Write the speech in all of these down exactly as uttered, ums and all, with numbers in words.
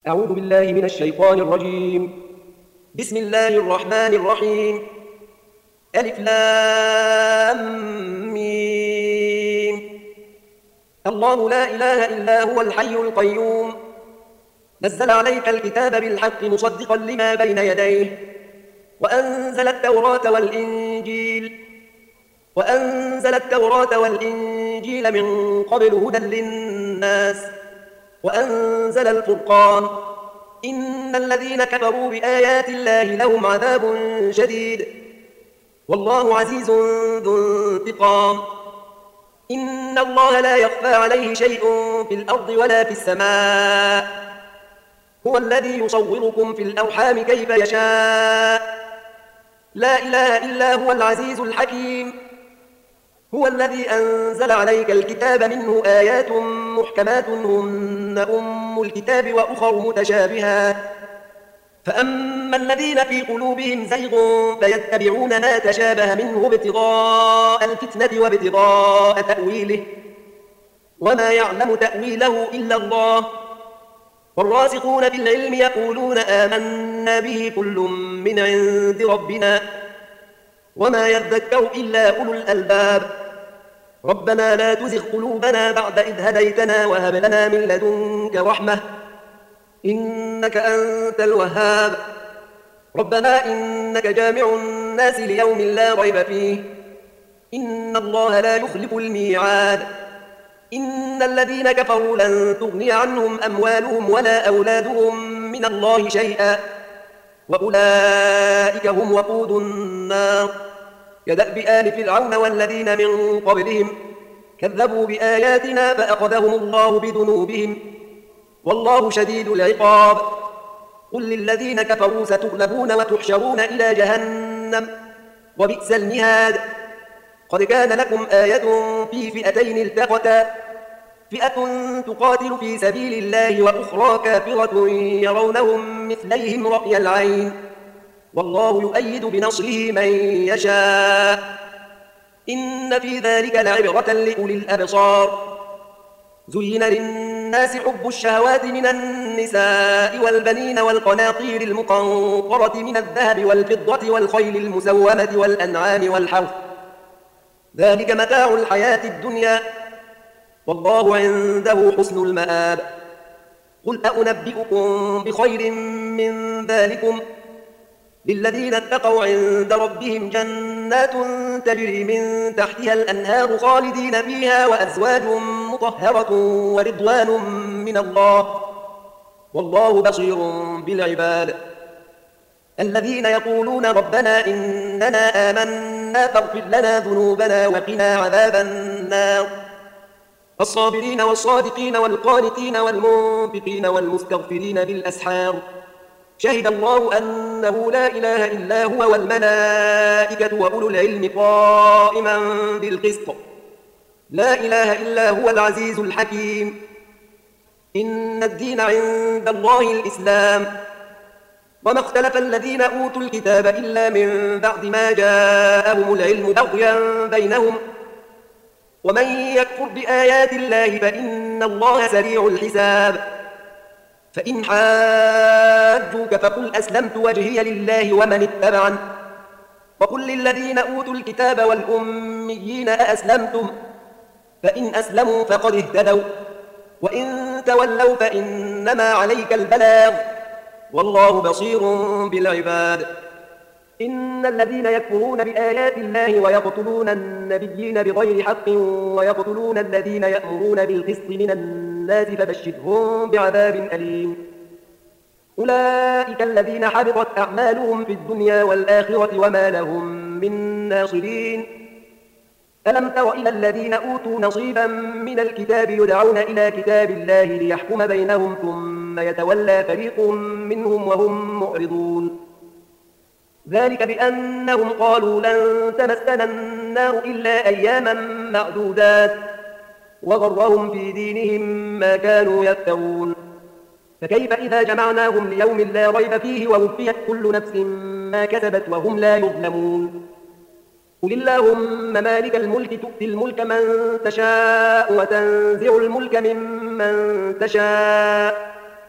أعوذ بالله من الشيطان الرجيم. بسم الله الرحمن الرحيم. ألف لام ميم. الله لا إله إلا هو الحي القيوم. نزل عليك الكتاب بالحق مصدقا لما بين يديه، وأنزل التوراة والإنجيل وأنزل التوراة والإنجيل من قبل هدى للناس، وأنزل الفرقان. إن الذين كفروا بآيات الله لهم عذاب شديد، والله عزيز ذو انتقام. إن الله لا يخفى عليه شيء في الأرض ولا في السماء. هو الذي يصوركم في الأرحام كيف يشاء. لا إله إلا هو العزيز الحكيم. هو الذي أنزل عليك الكتاب منه آيات محكمات هن أم الكتاب وأخر متشابهات، فأما الذين في قلوبهم زيغ فيتبعون ما تشابه منه ابتغاء الفتنة وابتغاء تأويله، وما يعلم تأويله إلا الله. والراسخون في العلم يقولون آمنا به كل من عند ربنا، وما يذكر إلا أولو الألباب. ربنا لا تزغ قلوبنا بعد إذ هديتنا وهب لنا من لدنك رحمة إنك أنت الوهاب. ربنا إنك جامع الناس ليوم لا ريب فيه، إن الله لا يخلف الميعاد. إن الذين كفروا لن تغني عنهم أموالهم ولا أولادهم من الله شيئا، وأولئك هم وقود النار. كدأب آل فرعون والذين من قبلهم كذبوا بآياتنا فأخذهم الله بذنوبهم، والله شديد العقاب. قل للذين كفروا ستغلبون وتحشرون إلى جهنم وبئس المهاد. قد كان لكم آية في فئتين التقتا، فئة تقاتل في سبيل الله وأخرى كافرة يرونهم مثليهم رأي العين، والله يؤيد بنصره من يشاء. إن في ذلك لعبرة لأولي الأبصار. زين للناس حب الشهوات من النساء والبنين والقناطير المقنطرة من الذهب والفضة والخيل المسومة والأنعام والحرث، ذلك متاع الحياة الدنيا، والله عنده حسن المآب. قل أنبئكم بخير من ذلكم، للذين اتقوا عند ربهم جنات تجري من تحتها الأنهار خالدين فيها وأزواج مطهرة ورضوان من الله، والله بصير بالعباد. الذين يقولون ربنا إننا آمنا فاغفر لنا ذنوبنا وقنا عذاب النار. الصابرين والصادقين والقانتين والمنفقين والمستغفرين بالأسحار. شهد الله أنه لا إله إلا هو والملائكة وأولو العلم قائما بالقسط. لا إله إلا هو العزيز الحكيم. إن الدين عند الله الإسلام، وما اختلف الذين أوتوا الكتاب إلا من بعد ما جاءهم العلم بغيا بينهم، ومن يكفر بآيات الله فإن الله سريع الحساب. فإن حاجوك فقل أسلمت وجهي لله ومن اتبعن، وقل للذين أوتوا الكتاب والأميين أأسلمتم، فإن أسلموا فقد اهتدوا، وإن تولوا فإنما عليك البلاغ، والله بصير بالعباد. إن الذين يكفرون بآيات الله ويقتلون النبيين بغير حق ويقتلون الذين يأمرون بالقسط من الناس فبشرهم بعذاب أليم. أولئك الذين حبطت أعمالهم في الدنيا والآخرة وما لهم من ناصرين. ألم تر إلى الذين أوتوا نصيبا من الكتاب يدعون إلى كتاب الله ليحكم بينهم ثم يتولى فريق منهم وهم معرضون. ذلك بأنهم قالوا لن تمسنا النار إلا أياما معدودات، وغرهم في دينهم ما كانوا يفترون. فكيف إذا جمعناهم ليوم لا ريب فيه ووفيت كل نفس ما كسبت وهم لا يظلمون. قل اللهم مالك الملك تؤتي الملك من تشاء وتنزع الملك ممن تشاء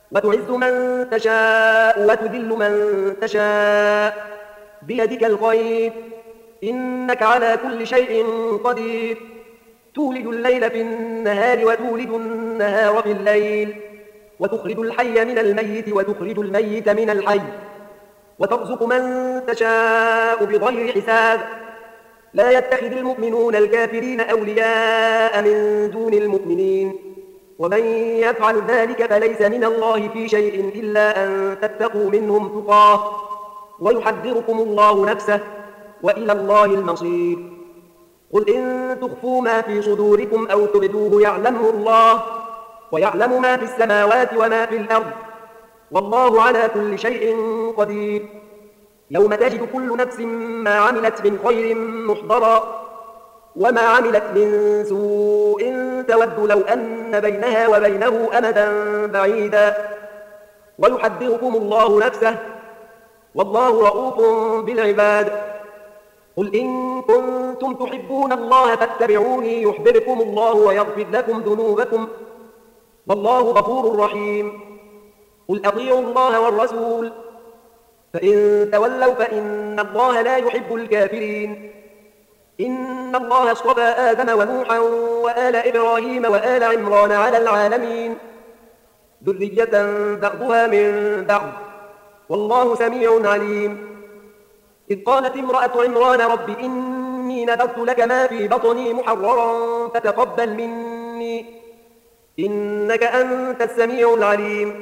وتعز من تشاء وتذل من تشاء بيدك الخير إنك على كل شيء قدير تولد الليل في النهار وتولد النهار في الليل وتخرج الحي من الميت وتخرج الميت من الحي وترزق من تشاء بغير حساب لا يتخذ المؤمنون الكافرين أولياء من دون المؤمنين ومن يفعل ذلك فليس من الله في شيء إلا أن تتقوا منهم تقاه ويحذركم الله نفسه وإلى الله المصير قل إن تخفوا ما في صدوركم أو تبدوه يعلمه الله ويعلم ما في السماوات وما في الأرض والله على كل شيء قدير يوم تجد كل نفس ما عملت من خير محضرا وما عملت من سوء تود لو أن بينها وبينه أمدا بعيدا ويحذركم الله نفسه والله رؤوف بالعباد قل إن كنتم تحبون الله فاتبعوني يحببكم الله ويغفر لكم ذنوبكم والله غفور رحيم قل أطيعوا الله والرسول فإن تولوا فإن الله لا يحب الكافرين إن الله اصطفى آدم ونوحا وآل إبراهيم وآل عمران على العالمين ذرية بعضها من بعض والله سميع عليم إذ قالت امرأة عمران رب إني نذرت لك ما في بطني محررا فتقبل مني إنك أنت السميع العليم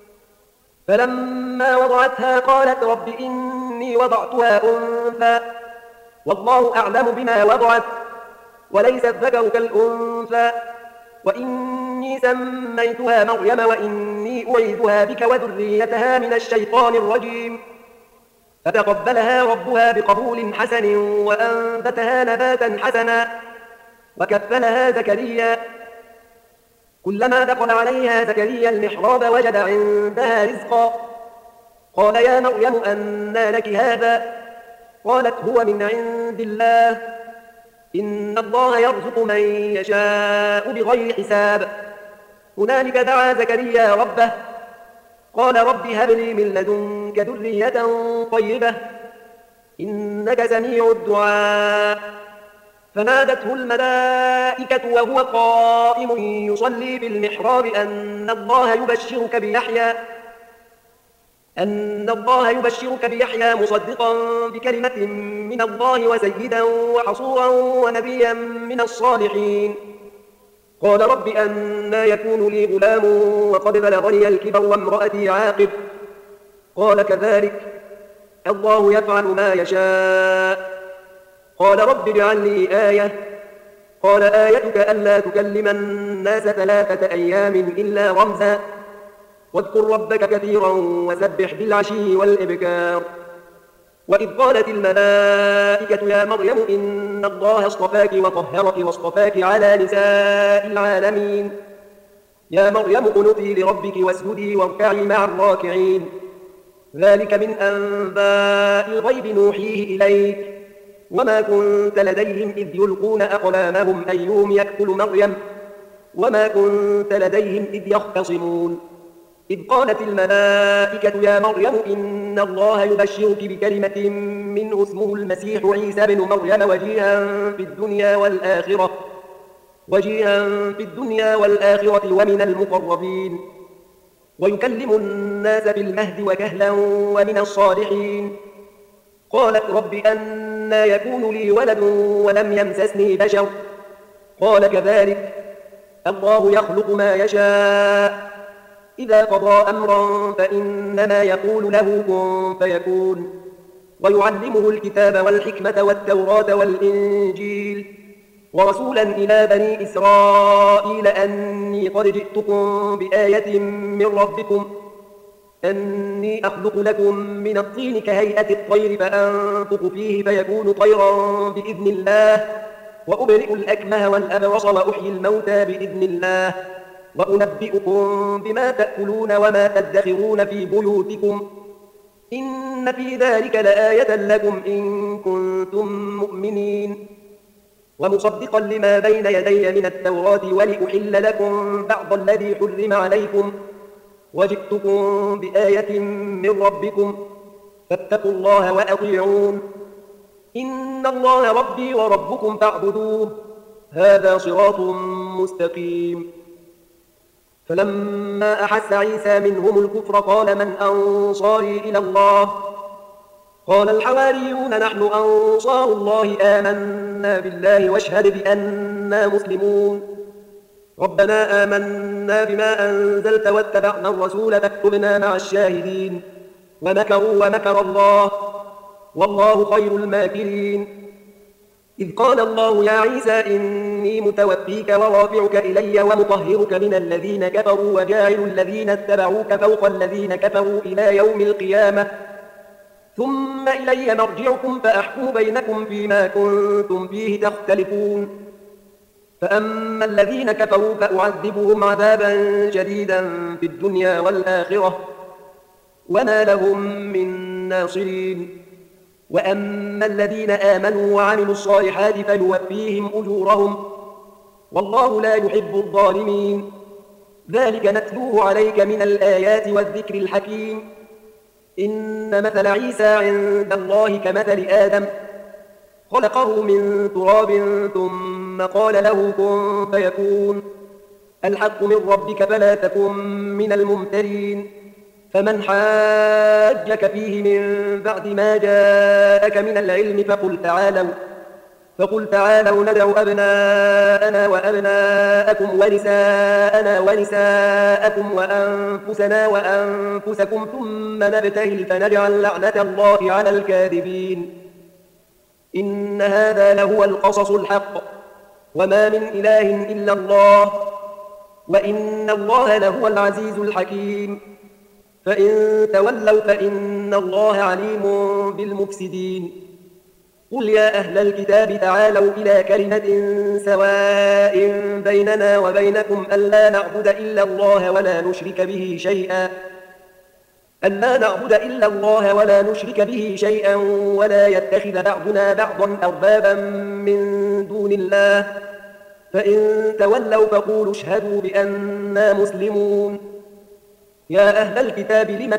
فلما وضعتها قالت رب إني وضعتها أنثى والله أعلم بما وضعت وليس الذكر كالأنثى وإني سميتها مريم وإني أعيذها بك وذريتها من الشيطان الرجيم فتقبلها ربها بقبول حسن وأنبتها نباتا حسنا وكفلها زكريا كلما دخل عليها زكريا المحراب وجد عندها رزقا قال يا مريم أنى لك هذا قالت هو من عند الله إن الله يرزق من يشاء بغير حساب هنالك دعا زكريا ربه قال رب هب لي من لدنك ذرية طيبة إنك سميع الدعاء فنادته الملائكة وهو قائم يصلي في المحراب أن الله يبشرك بيحيى أن الله يبشرك بيحيى مصدقا بكلمة من الله وسيدا وحصورا ونبيا من الصالحين قال رب أنى يكون لي غلام وقد بلغني الكبر وامرأتي عاقر قال كذلك الله يفعل ما يشاء قال رب اجعل لي آية قال آيتك ألا تكلم الناس ثلاثة أيام إلا رمزا واذكر ربك كثيرا وسبح بالعشي والإبكار وإذ قالت الملائكة يا مريم إن الله اصطفاك وطهرك واصطفاك على نساء العالمين يا مريم اقنتي لربك واسجدي واركعي مع الراكعين ذلك من أنباء الغيب نوحيه إليك وما كنت لديهم إذ يلقون أقلامهم أيهم يكفل مريم وما كنت لديهم إذ يختصمون إذ قالت الملائكة يا مريم إن الله يبشرك بكلمة منه اسمه المسيح عيسى بن مريم وجيها في الدنيا والآخرة وجيها في الدنيا والآخرة ومن المقربين ويكلم الناس في المهد وكهلا ومن الصالحين قالت رب أنى يكون لي ولد ولم يمسسني بشر قال كذلك الله يخلق ما يشاء إذا قضى أمرا فإنما يقول له كن فيكون ويعلمه الكتاب والحكمة والتوراة والإنجيل ورسولا إلى بني إسرائيل أني قد جئتكم بآية من ربكم أني أخلق لكم من الطين كهيئة الطير فأنفخ فيه فيكون طيرا بإذن الله وأبرئ الأكمه والأبرص وأحيي الموتى بإذن الله وأنبئكم بما تأكلون وما تدخرون في بيوتكم إن في ذلك لآية لكم إن كنتم مؤمنين ومصدقا لما بين يدي من التوراة ولأحل لكم بعض الذي حرم عليكم وجئتكم بآية من ربكم فاتقوا الله وأطيعون إن الله ربي وربكم فاعبدوه هذا صراط مستقيم. فلما أحس عيسى منهم الكفر قال من أنصاري إلى الله قال الحواريون نحن أنصار الله آمنا بالله واشهد بأننا مسلمون ربنا آمنا بما أنزلت واتبعنا الرسول فاكتبنا مع الشاهدين ومكروا ومكر الله والله خير الماكرين. إذ قال الله يا عيسى إني متوفيك ورافعك إلي ومطهرك من الذين كفروا وجاعل الذين اتبعوك فوق الذين كفروا إلى يوم القيامة ثم إلي مرجعكم فأحكم بينكم فيما كنتم فيه تختلفون. فأما الذين كفروا فأعذبهم عذابا شديدا في الدنيا والآخرة وما لهم من ناصرين وأما الذين آمنوا وعملوا الصالحات فيوفيهم أجورهم والله لا يحب الظالمين. ذلك نتلوه عليك من الآيات والذكر الحكيم. إن مثل عيسى عند الله كمثل آدم خلقه من تراب ثم قال له كن فيكون الحق من ربك فلا تكن من الممترين. فمن حاجك فيه من بعد ما جاءك من العلم فقل تعالوا فقل تعالوا ندع أبناءنا وأبناءكم ونساءنا ونساءكم وأنفسنا وأنفسكم ثم نبتهل فنجعل لعنة الله على الكاذبين. إن هذا لهو القصص الحق وما من إله إلا الله وإن الله لهو العزيز الحكيم. فإن تولوا فإن الله عليم بالمفسدين. قل يا أهل الكتاب تعالوا إلى كلمة سواء بيننا وبينكم ألا نعبد إلا الله ولا نشرك به شيئا ألا نعبد إلا الله ولا نشرك به شيئا ولا يتخذ بعضنا بعضا أربابا من دون الله فإن تولوا فقولوا اشهدوا بأننا مسلمون. يا أهل الكتاب لم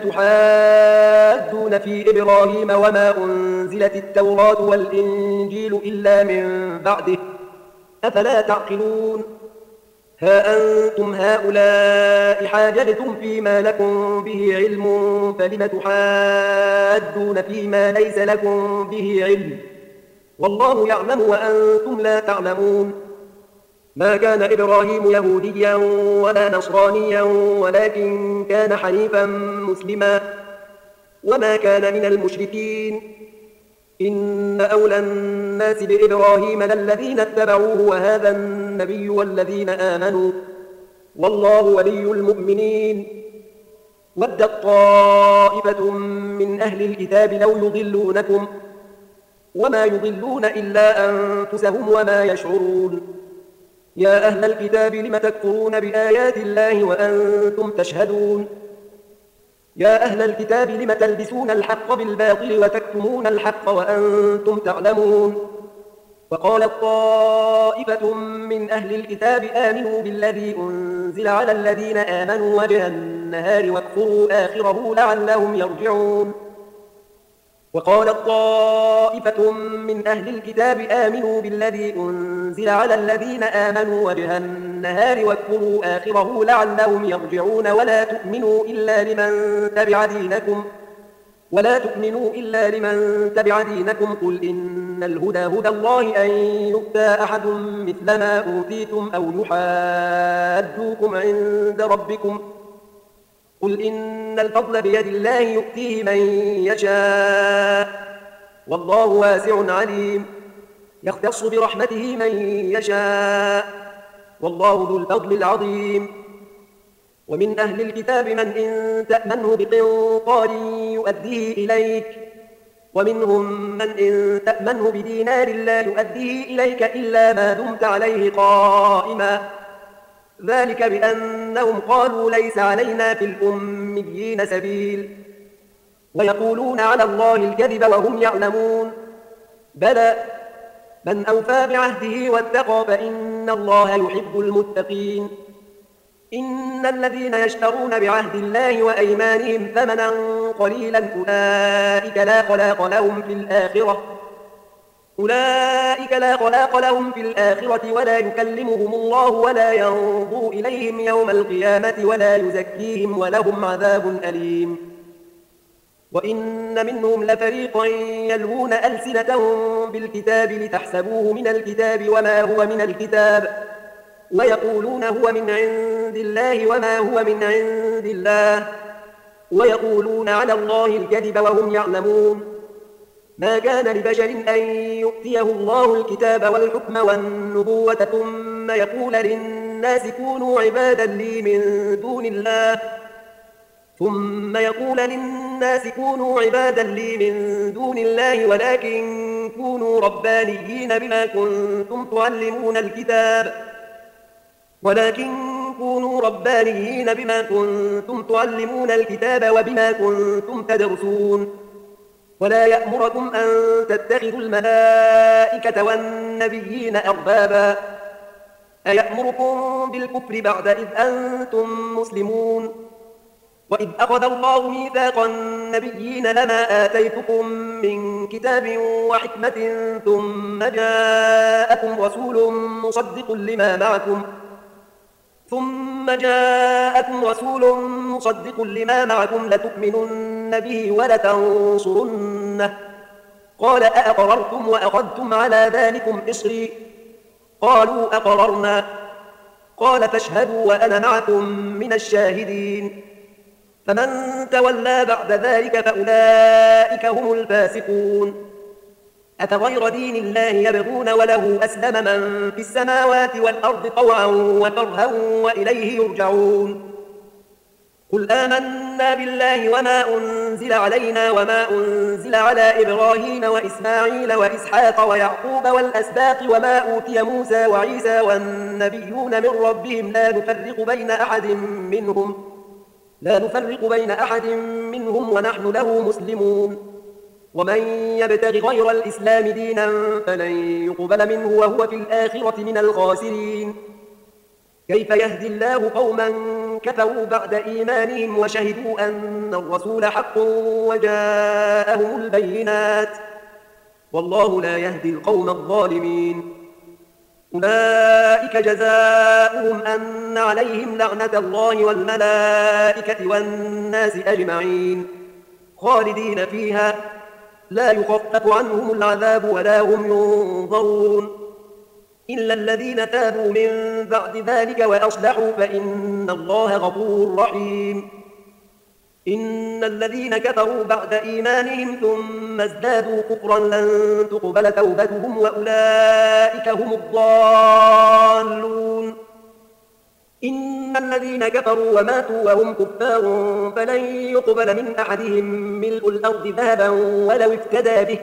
تحاجون في إبراهيم وما أنزلت التوراة والإنجيل إلا من بعده أفلا تعقلون. ها أنتم هؤلاء حاججتم فيما لكم به علم فلم تحاجون فيما ليس لكم به علم والله يعلم وأنتم لا تعلمون. ما كان إبراهيم يهوديا ولا نصرانيا ولكن كان حنيفا مسلما وما كان من المشركين. إن أولى الناس بإبراهيم للذين اتبعوه وهذا النبي والذين آمنوا والله ولي المؤمنين. ودت طائفة من أهل الكتاب لو يضلونكم وما يضلون إلا أنفسهم وما يشعرون. يا أهل الكتاب لم تكفرون بآيات الله وأنتم تشهدون. يا أهل الكتاب لم تلبسون الحق بالباطل وتكتمون الحق وأنتم تعلمون. وقالت طائفة من أهل الكتاب آمنوا بالذي أنزل على الذين آمنوا وجه النهار واكفروا آخره لعلهم يرجعون. وقالت طائفة من أهل الكتاب آمنوا بالذي أنزل على الذين آمنوا وجه النهار واكفروا آخره لعلهم يرجعون ولا تؤمنوا إلا لمن تبع دينكم ولا تؤمنوا إلا لمن تبع دينكم قل إن الهدى هدى الله أن يؤتى أحد مثل ما أوتيتم أو يحاجوكم عند ربكم قل إن الفضل بيد الله يؤتيه من يشاء والله واسع عليم يختص برحمته من يشاء والله ذو الفضل العظيم. ومن أهل الكتاب من إن تأمنه بقنطار يؤديه إليك ومنهم من إن تأمنه بدينار لا يؤديه إليك إلا ما دمت عليه قائما ذلك بأنهم قالوا ليس علينا في الأميين سبيل ويقولون على الله الكذب وهم يعلمون. بلى من أوفى بعهده واتقى فإن الله يحب المتقين. إن الذين يشترون بعهد الله وأيمانهم ثمنا قليلا أولئك لا خلاق لهم في الآخرة أولئك لا خلاق لهم في الآخرة ولا يكلمهم الله ولا ينظر إليهم يوم القيامة ولا يزكيهم ولهم عذاب أليم. وإن منهم لفريقا يلوون ألسنتهم بالكتاب لتحسبوه من الكتاب وما هو من الكتاب ويقولون هو من عند الله وما هو من عند الله ويقولون على الله الكذب وهم يعلمون. ما كان لبشر أن يؤتيه الله الكتاب والحكم والنبوة ثم يقول للناس كونوا عبادا لي من دون الله ثم يقول للناس كونوا عبادا لي من دون الله ولكن كونوا ربانيين بما كنتم تعلمون الكتاب ولكن كونوا ربانيين بما كنتم تعلمون الكتاب وبما كنتم تدرسون. ولا يأمركم أن تتخذوا الملائكة والنبيين أربابا أيأمركم بالكفر بعد إذ أنتم مسلمون. وإذ أخذ الله ميثاق النبيين لما آتيتكم من كتاب وحكمة ثم جاءكم رسول مصدق لما معكم ثم جاءكم رسول مصدق لما معكم لتؤمنن به ولتنصرنه قال أأقررتم وأخذتم على ذلكم إصري قالوا أقررنا قال فاشهدوا وأنا معكم من الشاهدين. فمن تولى بعد ذلك فأولئك هم الفاسقون. أفغير دين الله يبغون وله أسلم من في السماوات والأرض طوعا وكرها وإليه يرجعون. قل آمنا بالله وما أنزل علينا وما أنزل على إبراهيم وإسماعيل وإسحاق ويعقوب والأسباط وما أوتي موسى وعيسى والنبيون من ربهم لا نفرق بين أحد منهم لا نفرق بين أحد منهم ونحن له مسلمون. ومن يبتغ غير الإسلام دينا فلن يقبل منه وهو في الآخرة من الخاسرين. كيف يهدي الله قوما كفروا بعد إيمانهم وشهدوا أن الرسول حق وجاءهم البينات والله لا يهدي القوم الظالمين. أولئك جزاؤهم أن عليهم لعنة الله والملائكة والناس أجمعين خالدين فيها لا يخفف عنهم العذاب ولا هم ينظرون إلا الذين تابوا من بعد ذلك وأصلحوا فإن الله غفور رحيم. إن الذين كفروا بعد إيمانهم ثم ازدادوا كفرا لن تقبل توبتهم وأولئك هم الضالون. إن الذين كفروا وماتوا وهم كفار فلن يقبل من أحدهم ملء الأرض ذهبا ولو افتدى به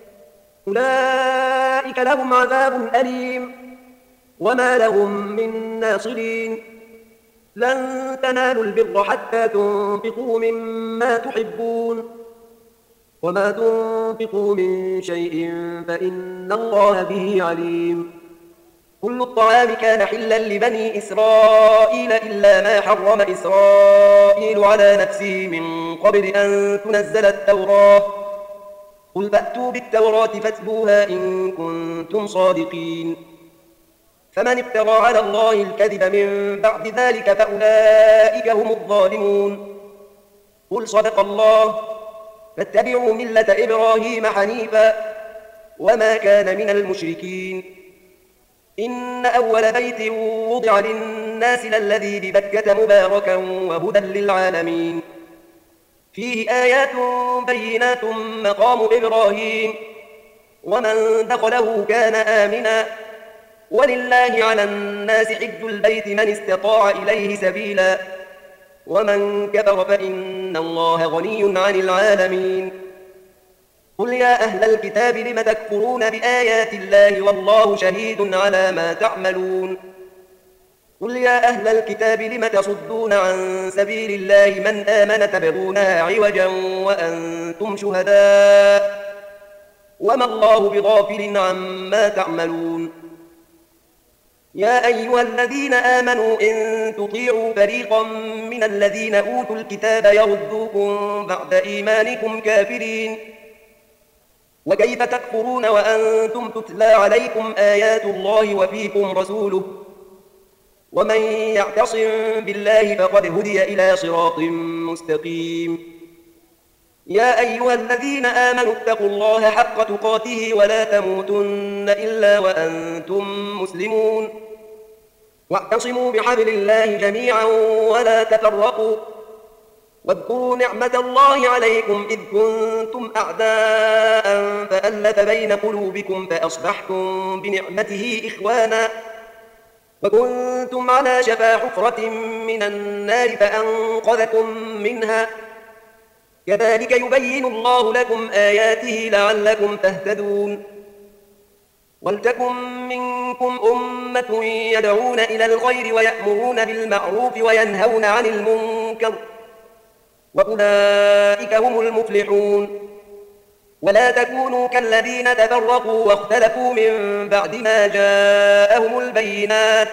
أولئك لهم عذاب أليم وما لهم من ناصرين. لن تنالوا البر حتى تنفقوا مما تحبون وما تنفقوا من شيء فإن الله به عليم. كل الطعام كان حلا لبني إسرائيل إلا ما حرم إسرائيل على نفسه من قبل أن تنزل التوراة قل فأتوا بالتوراة فاتلوها إن كنتم صادقين. فمن افترى على الله الكذب من بعد ذلك فأولئك هم الظالمون. قل صدق الله فاتبعوا ملة إبراهيم حنيفا وما كان من المشركين. إن أول بيت وضع للناس للذي ببكة مباركا وهدى للعالمين فيه آيات بينات مقام إبراهيم ومن دخله كان آمنا ولله على الناس حج البيت من استطاع إليه سبيلا ومن كفر فإن الله غني عن العالمين. قل يا أهل الكتاب لم تكفرون بآيات الله والله شهيد على ما تعملون. قل يا أهل الكتاب لم تصدون عن سبيل الله من آمن تبغونها عوجا وأنتم شهداء وما الله بغافل عما تعملون. يا أيها الذين آمنوا إن تطيعوا فريقا من الذين أوتوا الكتاب يردوكم بعد إيمانكم كافرين وكيف تكفرون وأنتم تتلى عليكم آيات الله وفيكم رسوله ومن يعتصم بالله فقد هدي إلى صراط مستقيم يا أيها الذين آمنوا اتقوا الله حق تقاته ولا تموتن إلا وأنتم مسلمون واعتصموا بحبل الله جميعا ولا تفرقوا واذكروا نعمة الله عليكم إذ كنتم أعداء فألف بين قلوبكم فأصبحتم بنعمته إخوانا وكنتم على شفا حفرة من النار فأنقذكم منها كذلك يبين الله لكم آياته لعلكم تهتدون ولتكن منكم أمة يدعون إلى الخير ويأمرون بالمعروف وينهون عن المنكر وأولئك هم المفلحون ولا تكونوا كالذين تفرقوا واختلفوا من بعد ما جاءهم البينات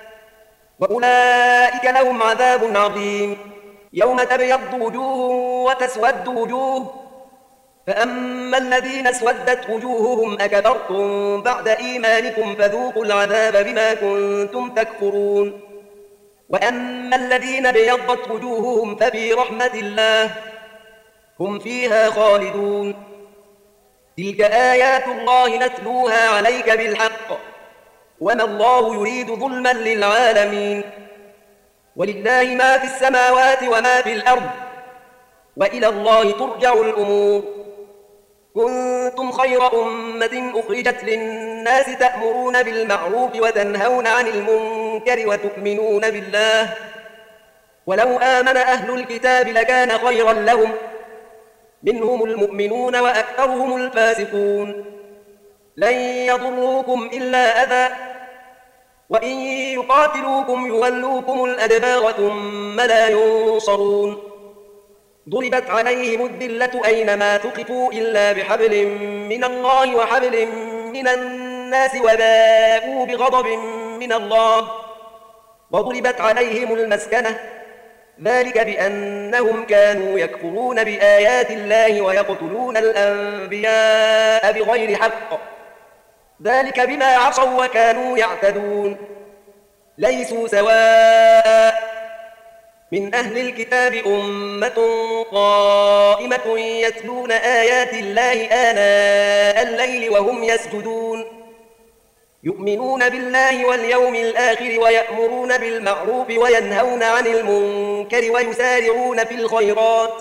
وأولئك لهم عذاب عظيم يوم تبيض وجوه وتسود وجوه فأما الذين اسودت وجوههم أكفرتم بعد إيمانكم فذوقوا العذاب بما كنتم تكفرون وأما الذين ابيضت وجوههم ففي رحمة الله هم فيها خالدون تلك آيات الله نتلوها عليك بالحق وما الله يريد ظلما للعالمين ولله ما في السماوات وما في الأرض وإلى الله ترجع الأمور كنتم خير أمة أخرجت للناس تأمرون بالمعروف وتنهون عن المنكر وتؤمنون بالله ولو آمن أهل الكتاب لكان خيرا لهم منهم المؤمنون وأكثرهم الفاسقون لن يضروكم إلا أذى وإن يقاتلوكم يولوكم الأدبار ثم لا ينصرون ضربت عليهم الذلة أينما ثقفوا إلا بحبل من الله وحبل من الناس وباءوا بغضب من الله وضربت عليهم المسكنة ذلك بأنهم كانوا يكفرون بآيات الله ويقتلون الأنبياء بغير حق ذلك بما عصوا وكانوا يعتدون ليسوا سواء من أهل الكتاب أمة قائمة يتلون آيات الله آناء الليل وهم يسجدون يؤمنون بالله واليوم الآخر ويأمرون بالمعروف وينهون عن المنكر ويسارعون في الخيرات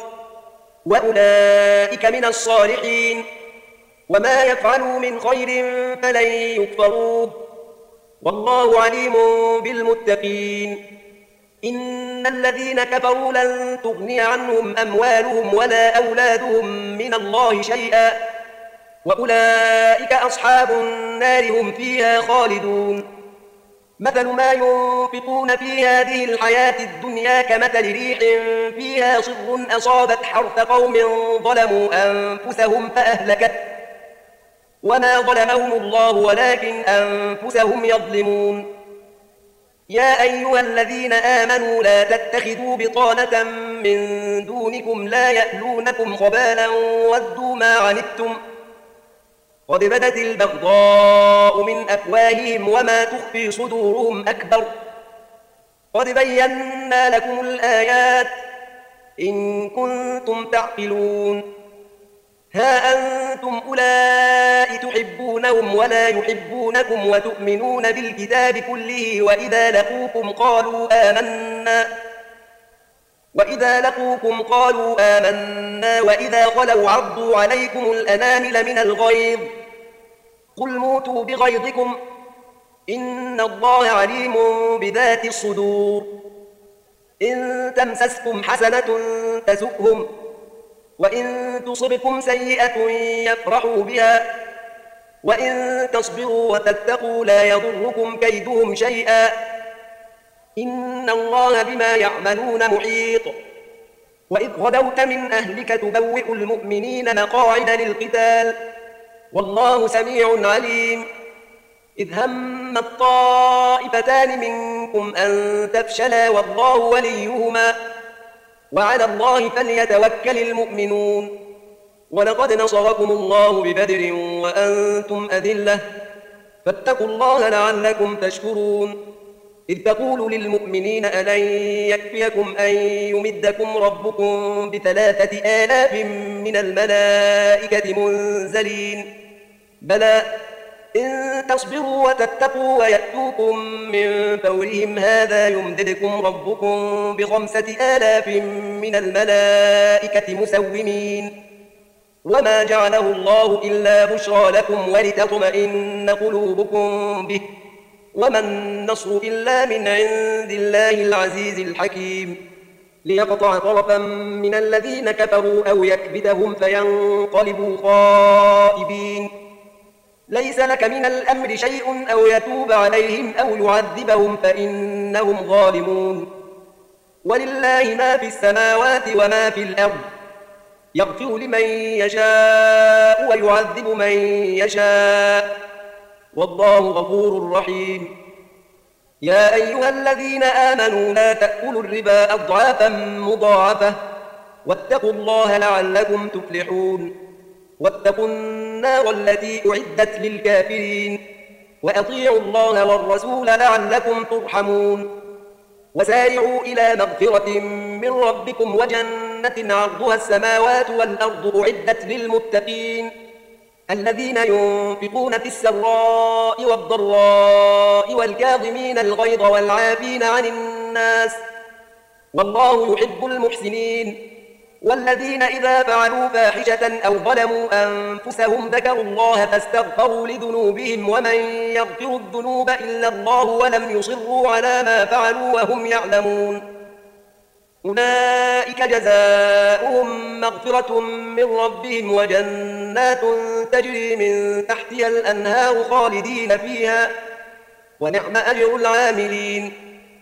وأولئك من الصالحين وما يفعلوا من خير فلن يكفروه والله عليم بالمتقين إن الذين كفروا لن تغني عنهم أموالهم ولا أولادهم من الله شيئا وأولئك أصحاب النار هم فيها خالدون مثل ما ينفقون في هذه الحياة الدنيا كمثل ريح فيها صر أصابت حرث قوم ظلموا أنفسهم فأهلكت وما ظلمهم الله ولكن أنفسهم يظلمون يا أيها الذين آمنوا لا تتخذوا بطانة من دونكم لا يألونكم خبالا ودوا ما عنتم قد بدت البغضاء من أفواههم وما تخفي صدورهم أكبر قد بينا لكم الآيات إن كنتم تعقلون ها أنتم أولئك تحبونهم ولا يحبونكم وتؤمنون بالكتاب كله وإذا لقوكم قالوا آمنا وإذا لقوكم قالوا آمنا وإذا خلوا عضوا عليكم الأنامل من الغيظ قل موتوا بغيظكم إن الله عليم بذات الصدور إن تمسسكم حسنة تسؤهم وإن تصبكم سيئة يفرحوا بها وإن تصبروا وتتقوا لا يضركم كيدهم شيئا إن الله بما يعملون محيط وإذ غدوت من أهلك تبوئ المؤمنين مقاعد للقتال والله سميع عليم إذ هم الطائفتان منكم أن تفشلا والله وليهما وعلى الله فليتوكل المؤمنون. ولقد نصركم الله ببدر وأنتم أذلة فاتقوا الله لعلكم تشكرون. إذ تقول للمؤمنين ألن يكفيكم أن يمدكم ربكم بثلاثة آلاف من الملائكة منزلين بلى إن تصبروا وتتقوا ويأتوكم من فورهم هذا يمددكم ربكم بخمسة آلاف من الملائكة مسومين. وما جعله الله إلا بشرى لكم ولتطمئن قلوبكم به وما النصر إلا من عند الله العزيز الحكيم. ليقطع طرفا من الذين كفروا أو يكبتهم فينقلبوا خائبين. ليس لك من الأمر شيء أو يتوب عليهم أو يعذبهم فإنهم ظالمون. ولله ما في السماوات وما في الأرض يغفر لمن يشاء ويعذب من يشاء والله غفور رحيم. يا أيها الذين آمنوا لا تأكلوا الربا أضعافا مضاعفة واتقوا الله لعلكم تفلحون. واتقوا النار التي أعدت للكافرين وأطيعوا الله والرسول لعلكم ترحمون. وسارعوا إلى مغفرة من ربكم وجنة عرضها السماوات والأرض أعدت للمتقين الذين ينفقون في السراء والضراء والكاظمين الغيظ والعافين عن الناس والله يحب المحسنين. والذين إذا فعلوا فاحشة أو ظلموا أنفسهم ذكروا الله فاستغفروا لذنوبهم ومن يغفر الذنوب إلا الله ولم يصروا على ما فعلوا وهم يعلمون أولئك جزاؤهم مغفرة من ربهم وجنات تجري من تحتها الأنهار خالدين فيها ونعم أجر العاملين.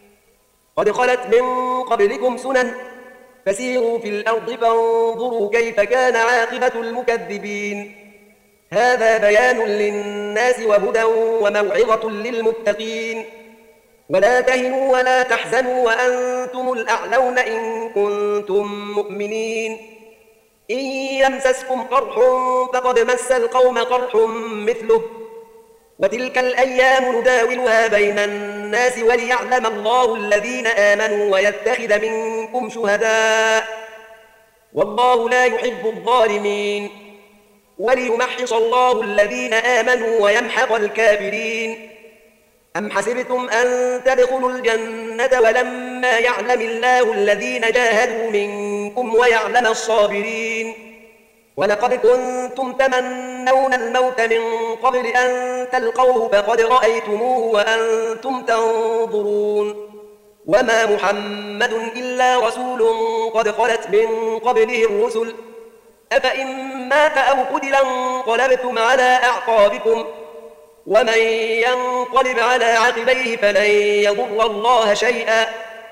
قد خلت من قبلكم سنن فسيروا في الأرض فانظروا كيف كان عاقبة المكذبين. هذا بيان للناس وهدى وموعظة للمتقين. ولا تهنوا ولا تحزنوا وأنتم الأعلون إن كنتم مؤمنين. إن يمسسكم قرح فقد مس القوم قرح مثله وتلك الأيام نداولها بين الناس وليعلم الله الذين آمنوا ويتخذ منكم شهداء والله لا يحب الظالمين. وليمحص الله الذين آمنوا ويمحق الكافرين. أم حسبتم أن تدخلوا الجنة ولما يعلم الله الذين جاهدوا منكم ويعلم الصابرين. ولقد كنتم تمنون الموت من قبل أن تلقوه فقد رأيتموه وأنتم تنظرون. وما محمد إلا رسول قد خلت من قبله الرسل أفإن مات أو قتلا انقلبتم على أعقابكم ومن ينقلب على عقبيه فلن يضر الله شيئا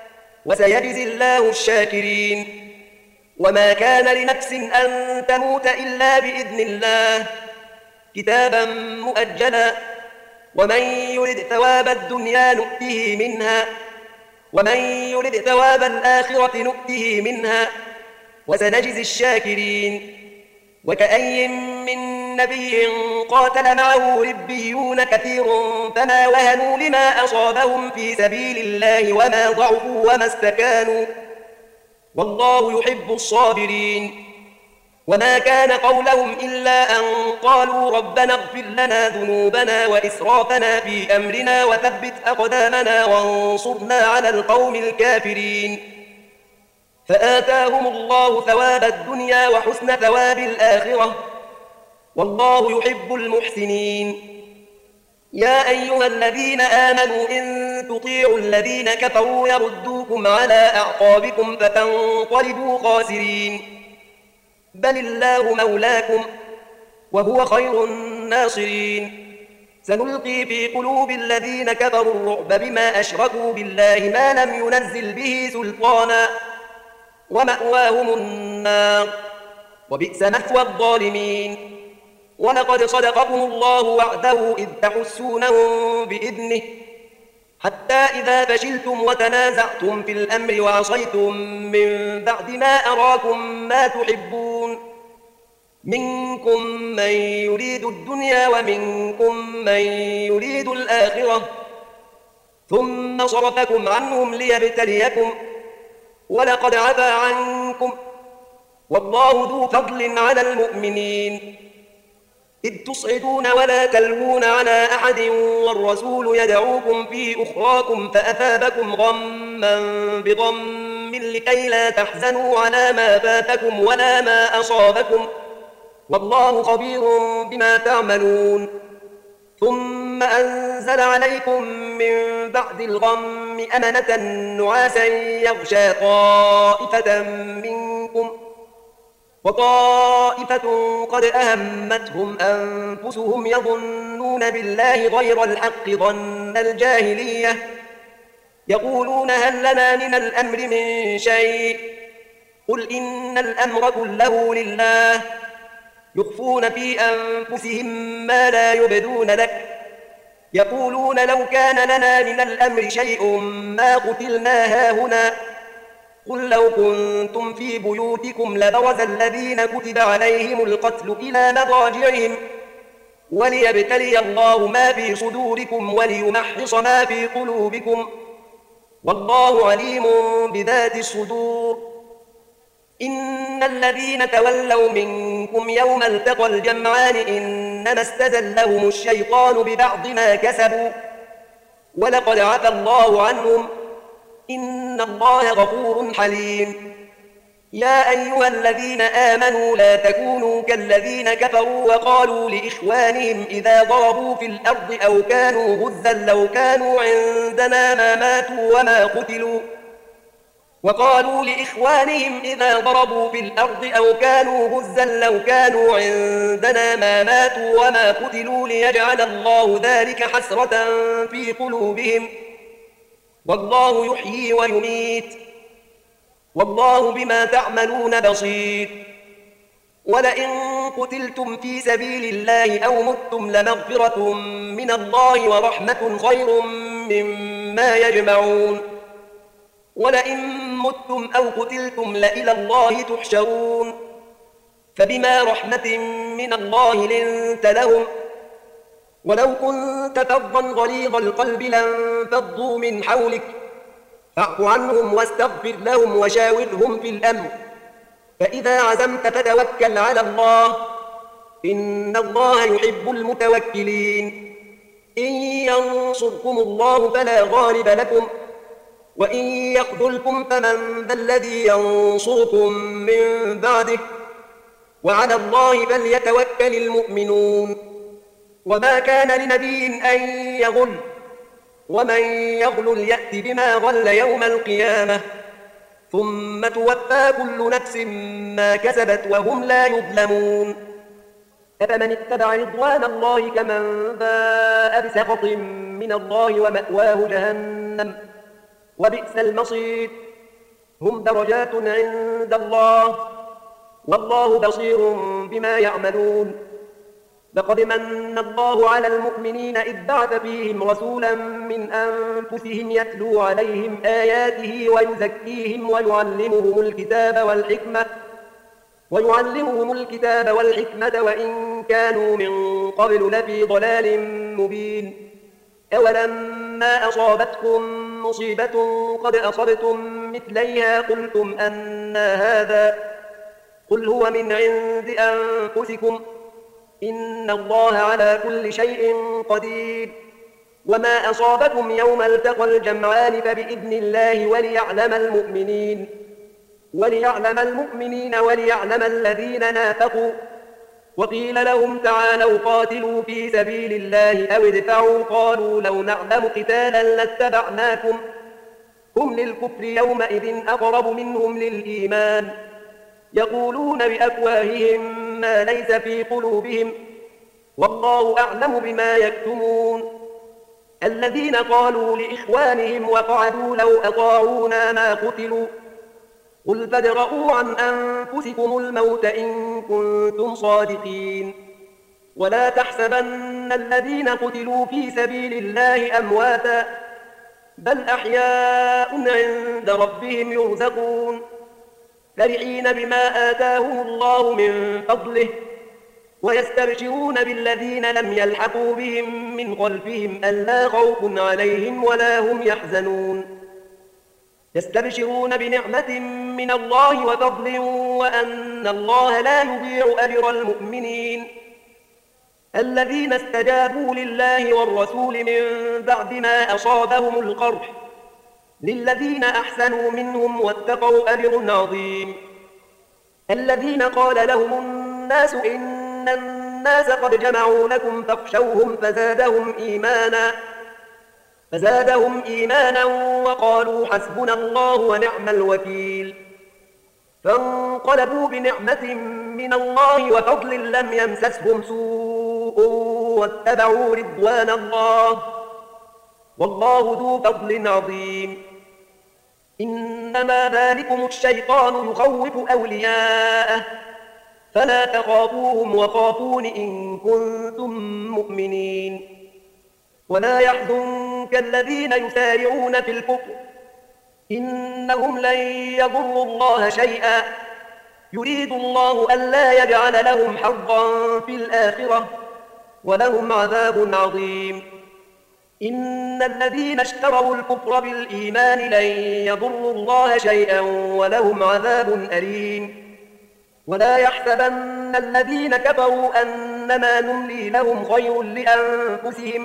وسيجزي الله الشاكرين. وما كان لنفس أن تموت إلا بإذن الله كتابا مؤجلا ومن يرد ثواب الدنيا نؤته منها ومن يرد ثواب الآخرة نؤته منها وسنجزي الشاكرين. وكأي من نبي قاتل معه ربيون كثير فما وهنوا لما أصابهم في سبيل الله وما ضعفوا وما استكانوا والله يحب الصابرين. وما كان قولهم إلا أن قالوا ربنا اغفر لنا ذنوبنا وإسرافنا في أمرنا وثبت أقدامنا وانصرنا على القوم الكافرين. فآتاهم الله ثواب الدنيا وحسن ثواب الآخرة والله يحب المحسنين. يا أيها الذين آمنوا إن تطيعوا الذين كفروا يردوكم على أعقابكم فتنقلبوا خاسرين بل الله مولاكم وهو خير الناصرين. سنلقي في قلوب الذين كفروا الرعب بما أشركوا بالله ما لم ينزل به سلطانا ومأواهم النار وبئس مثوى الظالمين. ولقد صدقكم الله وعده إذ تحسونهم بإذنه حتى إذا فشلتم وتنازعتم في الأمر وعصيتم من بعد ما أراكم ما تحبون منكم من يريد الدنيا ومنكم من يريد الآخرة ثم صرفكم عنهم ليبتليكم ولقد عفا عنكم والله ذو فضل على المؤمنين إذ تصعدون ولا تلوون على أحد والرسول يدعوكم في أخراكم فأثابكم غما بغم لكي لا تحزنوا على ما فاتكم ولا ما أصابكم والله خبير بما تعملون ثم أنزل عليكم من بعد الغم أمنة نعاسا يغشى طائفة منكم وطائفة قد أهمتهم أنفسهم يظنون بالله غير الحق ظن الجاهلية يقولون هل لنا من الأمر من شيء قل إن الأمر كله لله يخفون في أنفسهم ما لا يبدون لك يقولون لو كان لنا من الأمر شيء ما قتلنا هاهنا قل لو كنتم في بيوتكم لبرز الذين كتب عليهم القتل إلى مضاجعهم وليبتلي الله ما في صدوركم وليمحص ما في قلوبكم والله عليم بذات الصدور إن الذين تولوا منكم يوم التقى الجمعان إنما استزلهم الشيطان ببعض ما كسبوا ولقد عفى الله عنهم إن الله غفور حليم يا أيها الذين آمنوا لا تكونوا كالذين كفروا وقالوا لإخوانهم إذا ضربوا في الأرض أو كانوا غزا لو كانوا عندنا ما ماتوا وما قتلوا وقالوا لإخوانهم إذا ضربوا في الأرض أو كانوا غزا لو كانوا عندنا ما ماتوا وما قتلوا ليجعل الله ذلك حسرة في قلوبهم والله يحيي ويميت والله بما تعملون بصير ولئن قتلتم في سبيل الله أو متم لمغفرة من الله ورحمة خير مما يجمعون ولئن متم أو قتلتم لإلى الله تحشرون فبما رحمة من الله لنت لهم ولو كنت فظا غليظ القلب لانفضوا من حولك فاعف عنهم واستغفر لهم وشاورهم في الأمر فإذا عزمت فتوكل على الله إن الله يحب المتوكلين إن ينصركم الله فلا غالب لكم وإن يخذلكم فمن ذا الذي ينصركم من بعده وعلى الله فليتوكل المؤمنون وما كان لنبي أن يغل ومن يغل يأت بما غل يوم القيامة ثم توفى كل نفس ما كسبت وهم لا يظلمون أفمن اتبع رضوان الله كمن باء بسخط من الله ومأواه جهنم وبئس المصير هم درجات عند الله والله بصير بما يعملون لقد من الله على المؤمنين إذ بعث فيهم رسولا من أنفسهم يتلو عليهم آياته ويزكيهم ويعلمهم الكتاب والحكمة ويعلمهم الكتاب والحكمة وإن كانوا من قبل لفي ضلال مبين أولما أصابتكم مصيبة قد أصبتم مثليها قلتم أنى هذا قل هو من عند أنفسكم إن الله على كل شيء قدير وما أصابكم يوم التقى الجمعان فبإذن الله وليعلم المؤمنين وليعلم المؤمنين وليعلم الذين نافقوا وقيل لهم تعالوا قاتلوا في سبيل الله أو ادفعوا قالوا لو نعلم قتالا لاتبعناكم هم للكفر يومئذ أقرب منهم للإيمان يقولون بأفواههم ما ليس في قلوبهم والله أعلم بما يكتمون الذين قالوا لإخوانهم وقعدوا لو أطاعونا ما قتلوا قل فادرءوا عن أنفسكم الموت إن كنتم صادقين ولا تحسبن الذين قتلوا في سبيل الله أمواتا بل أحياء عند ربهم يرزقون فرحين بما آتاهم الله من فضله ويستبشرون بالذين لم يلحقوا بهم من خلفهم ألا خوف عليهم ولا هم يحزنون يستبشرون بنعمة من الله وفضل وأن الله لا يضيع أجر المؤمنين الذين استجابوا لله والرسول من بعد ما أصابهم القرح للذين أحسنوا منهم واتقوا أجر عظيم الذين قال لهم الناس إن الناس قد جمعوا لكم فاخشوهم فزادهم إيمانا فزادهم إيمانا وقالوا حسبنا الله ونعم الوكيل فانقلبوا بنعمة من الله وفضل لم يمسسهم سوء واتبعوا رضوان الله والله ذو فضل عظيم إنما ذلكم الشيطان يخوف أولياءه فلا تخافوهم وخافون إن كنتم مؤمنين ولا يحزنك الذين يسارعون في الكفر إنهم لن يضروا الله شيئا يريد الله ألا يجعل لهم حظا في الآخرة ولهم عذاب عظيم إن الذين اشتروا الكفر بالإيمان لن يضروا الله شيئا ولهم عذاب أليم ولا يحسبن الذين كفروا أنما نملي لهم خير لأنفسهم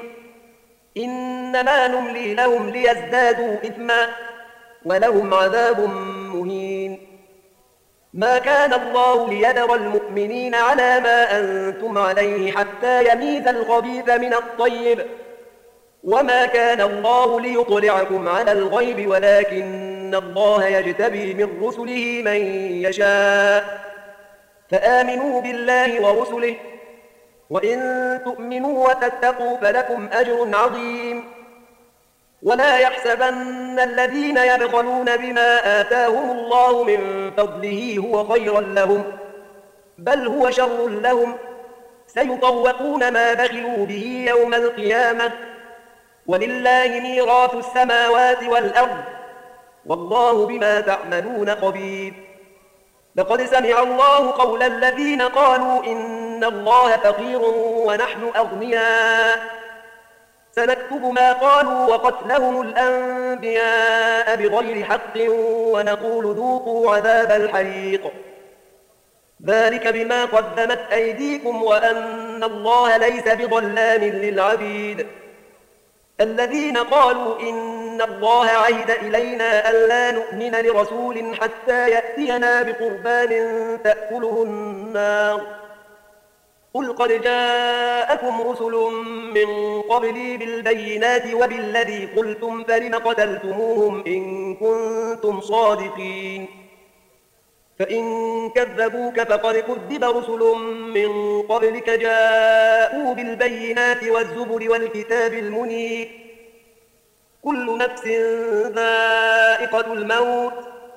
إنما نملي لهم ليزدادوا إثما ولهم عذاب مهين ما كان الله ليذر المؤمنين على ما أنتم عليه حتى يميز الخبيث من الطيب وما كان الله ليطلعكم على الغيب ولكن الله يجتبي من رسله من يشاء فآمنوا بالله ورسله وإن تؤمنوا وتتقوا فلكم أجر عظيم ولا يحسبن الذين يبخلون بما آتاهم الله من فضله هو خيرا لهم بل هو شر لهم سيطوقون ما بخلوا به يوم القيامة ولله ميراث السماوات والأرض والله بما تعملون خبير لقد سمع الله قول الذين قالوا إن الله فقير ونحن أغنياء سنكتب ما قالوا وقتلهم الأنبياء بغير حق ونقول ذوقوا عذاب الحريق ذلك بما قدمت أيديكم وأن الله ليس بظلام للعبيد الذين قالوا إن الله عهد إلينا ألا نؤمن لرسول حتى يأتينا بقربان تأكله النار قل قد جاءكم رسل من قبلي بالبينات وبالذي قلتم فلم قتلتموهم إن كنتم صادقين فإن كذبوك فقد كذب رسل من قبلك جاءوا بالبينات والزبر والكتاب المنير كل نفس ذائقة الموت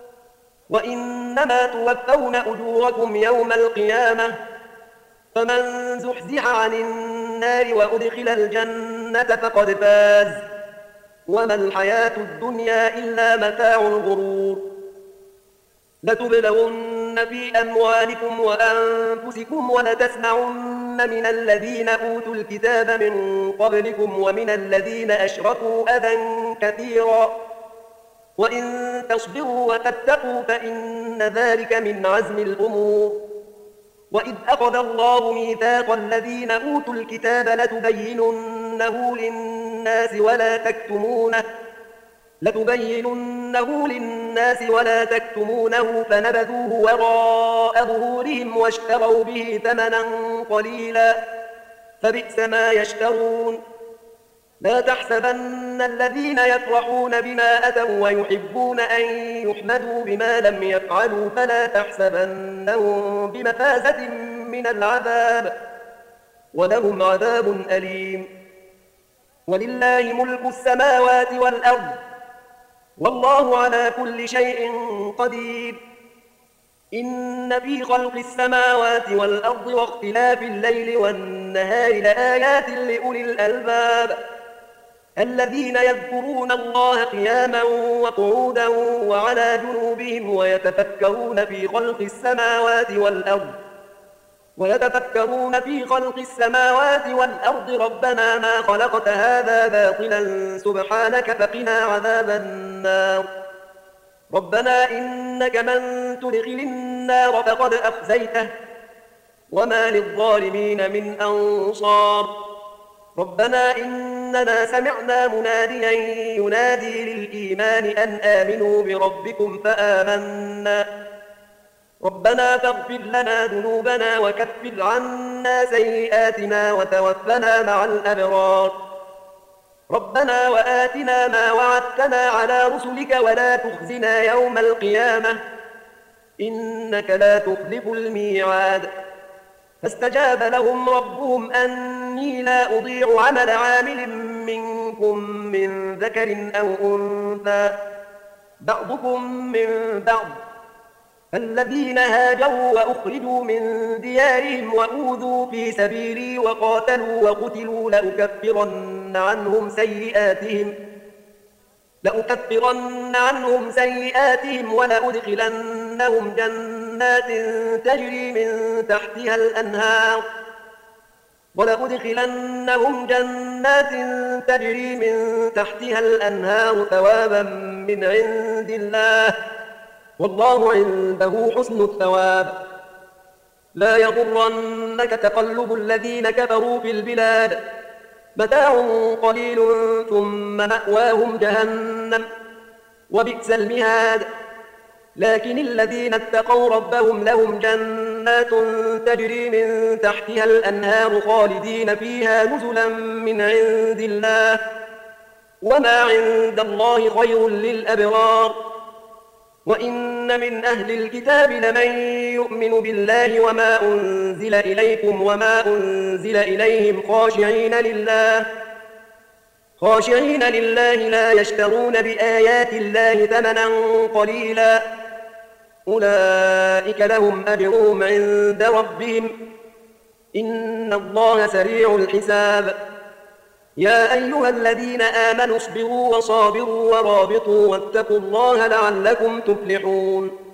وإنما توفون أجوركم يوم القيامة فمن زحزح عن النار وأدخل الجنة فقد فاز وما الحياة الدنيا إلا متاع الغرور لتبلغن في أموالكم وأنفسكم ولتسمعن من الذين أوتوا الكتاب من قبلكم ومن الذين أشركوا أذى كثيرا وإن تصبروا وتتقوا فإن ذلك من عزم الأمور وإذ أخذ الله ميثاق الذين أوتوا الكتاب لتبيننه للناس ولا تكتمونه لتبيننه للناس ولا تكتمونه فنبذوه وراء ظهورهم واشتروا به ثمنا قليلا فبئس ما يشترون لا تحسبن الذين يفرحون بما أتوا ويحبون أن يحمدوا بما لم يفعلوا فلا تحسبنهم بمفازة من العذاب ولهم عذاب أليم ولله ملك السماوات والأرض والله على كل شيء قدير إن في خلق السماوات والأرض واختلاف الليل والنهار لآيات لأولي الألباب الذين يذكرون الله قياما وقعودا وعلى جنوبهم ويتفكرون في خلق السماوات والأرض ويتفكرون في خلق السماوات والأرض ربنا ما خلقت هذا باطلا سبحانك فقنا عذاب النار ربنا إنك من تدخل النار فقد أخزيته وما للظالمين من أنصار ربنا إننا سمعنا مناديا ينادي للإيمان أن آمنوا بربكم فآمنا ربنا فاغفر لنا ذنوبنا وكفر عنا سيئاتنا وتوفنا مع الأبرار ربنا وآتنا ما وعدتنا على رسلك ولا تخزنا يوم القيامة إنك لا تخلف الميعاد فاستجاب لهم ربهم أني لا أضيع عمل عامل منكم من ذكر أو أنثى بعضكم من بعض فالذين هاجروا وأخرجوا من ديارهم وأوذوا في سبيلي وقاتلوا وقتلوا لأكفرن عنهم سيئاتهم لأكفرن عنهم سيئاتهم ولأدخلنهم جنات تجري من تحتها الأنهار ولأدخلنهم جنات تجري من تحتها الأنهار ثوابا من عند الله والله عنده حسن الثواب لا يغرنك تقلب الذين كفروا في البلاد متاع قليل ثم مأواهم جهنم وبئس المهاد لكن الذين اتقوا ربهم لهم جنات تجري من تحتها الأنهار خالدين فيها نزلا من عند الله وما عند الله خير للأبرار وإن من أهل الكتاب لمن يؤمن بالله وما أنزل إليكم وما أنزل إليهم خاشعين لله خاشعين لله لا يشترون بآيات الله ثمنا قليلا أولئك لهم أجرهم عند ربهم إن الله سريع الحساب يا أيها الذين آمنوا اصبروا وصابروا ورابطوا واتقوا الله لعلكم تفلحون